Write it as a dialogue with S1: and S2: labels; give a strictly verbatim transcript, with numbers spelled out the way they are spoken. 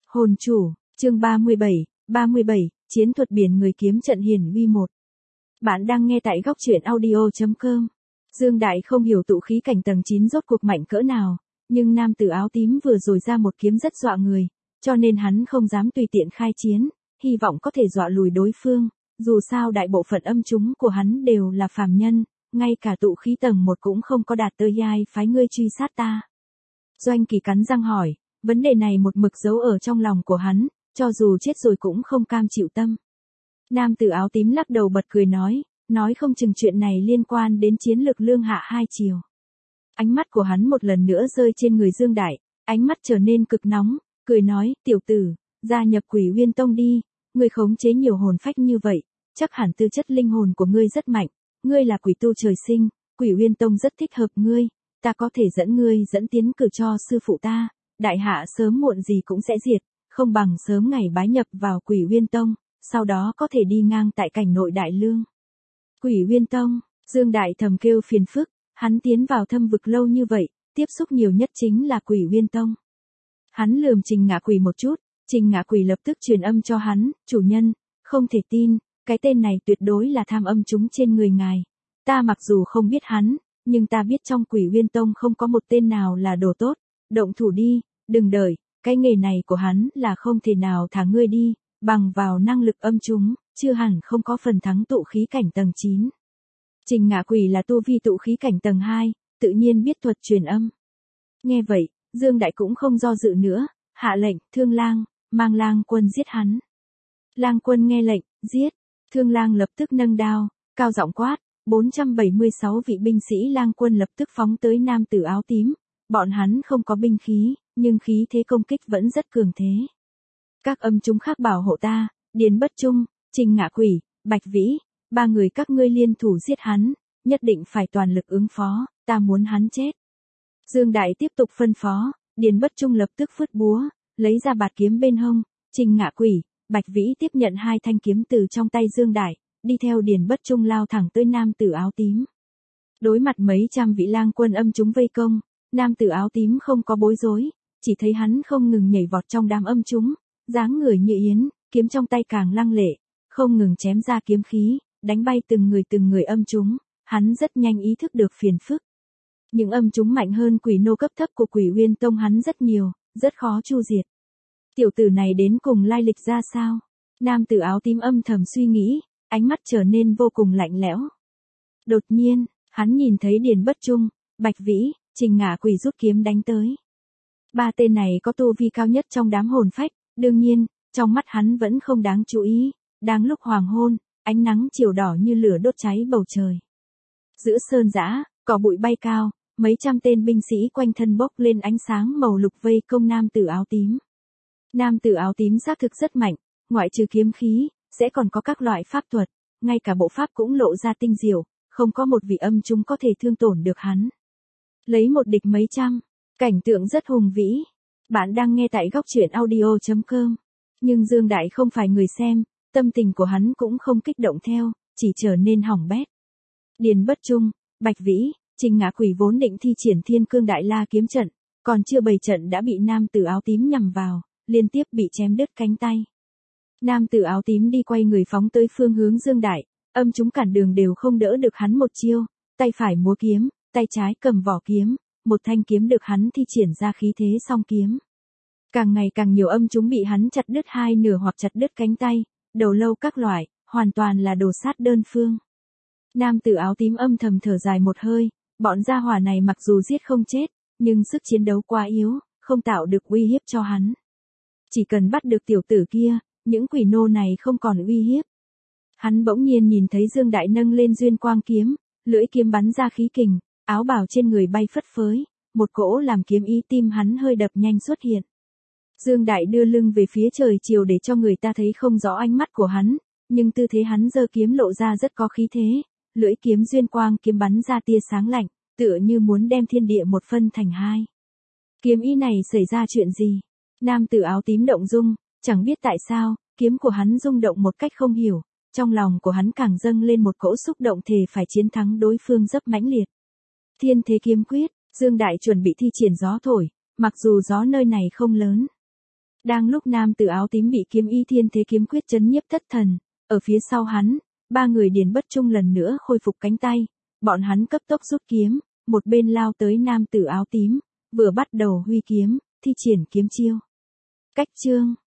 S1: Hồn chủ, chương ba mươi bảy, ba mươi bảy, chiến thuật biển người kiếm trận hiển uy một. Bạn đang nghe tại góc truyện audio chấm com. Dương Đại không hiểu tụ khí cảnh tầng chín rốt cuộc mạnh cỡ nào, nhưng nam tử áo tím vừa rồi ra một kiếm rất dọa người, cho nên hắn không dám tùy tiện khai chiến, hy vọng có thể dọa lùi đối phương, dù sao đại bộ phận âm chúng của hắn đều là phàm nhân, ngay cả tụ khí tầng một cũng không có đạt tới ai phái ngươi truy sát ta. Doanh Kỳ cắn răng hỏi, vấn đề này một mực giấu ở trong lòng của hắn, cho dù chết rồi cũng không cam chịu tâm. Nam tử áo tím lắc đầu bật cười nói, nói không chừng chuyện này liên quan đến chiến lược lương hạ hai chiều. Ánh mắt của hắn một lần nữa rơi trên người Dương Đại, ánh mắt trở nên cực nóng, cười nói, tiểu tử, gia nhập Quỷ Uyên Tông đi, ngươi khống chế nhiều hồn phách như vậy, chắc hẳn tư chất linh hồn của ngươi rất mạnh, ngươi là quỷ tu trời sinh, Quỷ Uyên Tông rất thích hợp ngươi, ta có thể dẫn ngươi dẫn tiến cử cho sư phụ ta, đại hạ sớm muộn gì cũng sẽ diệt, không bằng sớm ngày bái nhập vào Quỷ Uyên Tông, sau đó có thể đi ngang tại cảnh nội đại lương. Quỷ Uyên Tông, Dương Đại thầm kêu phiền phức, hắn tiến vào thâm vực lâu như vậy, tiếp xúc nhiều nhất chính là Quỷ Uyên Tông. Hắn lườm Trình Ngạ Quỷ một chút, Trình Ngạ Quỷ lập tức truyền âm cho hắn, chủ nhân, không thể tin, cái tên này tuyệt đối là tham âm chúng trên người ngài. Ta mặc dù không biết hắn, nhưng ta biết trong Quỷ Uyên Tông không có một tên nào là đồ tốt, động thủ đi, đừng đợi, cái nghề này của hắn là không thể nào thả ngươi đi, bằng vào năng lực âm chúng, chưa hẳn không có phần thắng tụ khí cảnh tầng chín. Trình Ngạ Quỷ là tu vi tụ khí cảnh tầng hai, tự nhiên biết thuật truyền âm. Nghe vậy, Dương Đại cũng không do dự nữa, hạ lệnh, Thương Lang, mang Lang Quân giết hắn. Lang Quân nghe lệnh, giết, Thương Lang lập tức nâng đao, cao giọng quát, bốn trăm bảy mươi sáu vị binh sĩ Lang Quân lập tức phóng tới nam tử áo tím, bọn hắn không có binh khí, nhưng khí thế công kích vẫn rất cường thế. Các âm chúng khác bảo hộ ta, Điền Bất Trung, Trình Ngạ Quỷ, Bạch Vĩ, ba người các ngươi liên thủ giết hắn, nhất định phải toàn lực ứng phó, ta muốn hắn chết. Dương Đại tiếp tục phân phó, Điền Bất Trung lập tức phất búa, lấy ra bạt kiếm bên hông, Trình Ngạ Quỷ, Bạch Vĩ tiếp nhận hai thanh kiếm từ trong tay Dương Đại, đi theo Điền Bất Trung lao thẳng tới nam tử áo tím. Đối mặt mấy trăm vị lang quân âm chúng vây công, nam tử áo tím không có bối rối, chỉ thấy hắn không ngừng nhảy vọt trong đám âm chúng, dáng người như yến, kiếm trong tay càng lăng lệ, không ngừng chém ra kiếm khí, đánh bay từng người từng người âm chúng, hắn rất nhanh ý thức được phiền phức. Những âm chúng mạnh hơn quỷ nô cấp thấp của Quỷ Uyên Tông hắn rất nhiều, rất khó chu diệt. Tiểu tử này đến cùng lai lịch ra sao? Nam tử áo tím âm thầm suy nghĩ, ánh mắt trở nên vô cùng lạnh lẽo. Đột nhiên, hắn nhìn thấy Điền Bất Trung, Bạch Vĩ, Trình Ngạ Quỷ rút kiếm đánh tới. Ba tên này có tu vi cao nhất trong đám hồn phách, đương nhiên, trong mắt hắn vẫn không đáng chú ý, đang lúc hoàng hôn, ánh nắng chiều đỏ như lửa đốt cháy bầu trời. Giữa sơn dã, cỏ bụi bay cao, mấy trăm tên binh sĩ quanh thân bốc lên ánh sáng màu lục vây công nam tử áo tím. Nam tử áo tím xác thực rất mạnh, ngoại trừ kiếm khí, sẽ còn có các loại pháp thuật, ngay cả bộ pháp cũng lộ ra tinh diệu, không có một vị âm chúng có thể thương tổn được hắn. Lấy một địch mấy trăm, cảnh tượng rất hùng vĩ. Bạn đang nghe tại góc truyện audio chấm com. Nhưng Dương Đại không phải người xem, tâm tình của hắn cũng không kích động theo, chỉ trở nên hỏng bét. Điền Bất Trung, Bạch Vĩ, Trình Ngạ Quỷ vốn định thi triển Thiên Cương Đại La kiếm trận, còn chưa bày trận đã bị nam tử áo tím nhằm vào, liên tiếp bị chém đứt cánh tay. Nam tử áo tím đi quay người phóng tới phương hướng Dương Đại, âm chúng cản đường đều không đỡ được hắn một chiêu, tay phải múa kiếm, tay trái cầm vỏ kiếm, một thanh kiếm được hắn thi triển ra khí thế song kiếm. Càng ngày càng nhiều âm chúng bị hắn chặt đứt hai nửa hoặc chặt đứt cánh tay, đầu lâu các loại, hoàn toàn là đồ sát đơn phương. Nam tử áo tím âm thầm thở dài một hơi, bọn gia hỏa này mặc dù giết không chết, nhưng sức chiến đấu quá yếu, không tạo được uy hiếp cho hắn. Chỉ cần bắt được tiểu tử kia, những quỷ nô này không còn uy hiếp. Hắn bỗng nhiên nhìn thấy Dương Đại nâng lên duyên quang kiếm, lưỡi kiếm bắn ra khí kình, áo bào trên người bay phất phới, một cỗ làm kiếm ý tim hắn hơi đập nhanh xuất hiện. Dương Đại đưa lưng về phía trời chiều để cho người ta thấy không rõ ánh mắt của hắn, nhưng tư thế hắn giơ kiếm lộ ra rất có khí thế, lưỡi kiếm duyên quang kiếm bắn ra tia sáng lạnh, tựa như muốn đem thiên địa một phân thành hai. Kiếm ý này xảy ra chuyện gì? Nam tử áo tím động dung, chẳng biết tại sao, kiếm của hắn rung động một cách không hiểu, trong lòng của hắn càng dâng lên một cỗ xúc động thề phải chiến thắng đối phương rất mãnh liệt. Thiên thế kiếm quyết, Dương Đại chuẩn bị thi triển gió thổi, mặc dù gió nơi này không lớn. Đang lúc nam tử áo tím bị kiếm ý thiên thế kiếm quyết chấn nhiếp thất thần, ở phía sau hắn, ba người Điền Bất Trung lần nữa khôi phục cánh tay, bọn hắn cấp tốc rút kiếm, một bên lao tới nam tử áo tím, vừa bắt đầu huy kiếm, thi triển kiếm chiêu. Cách chương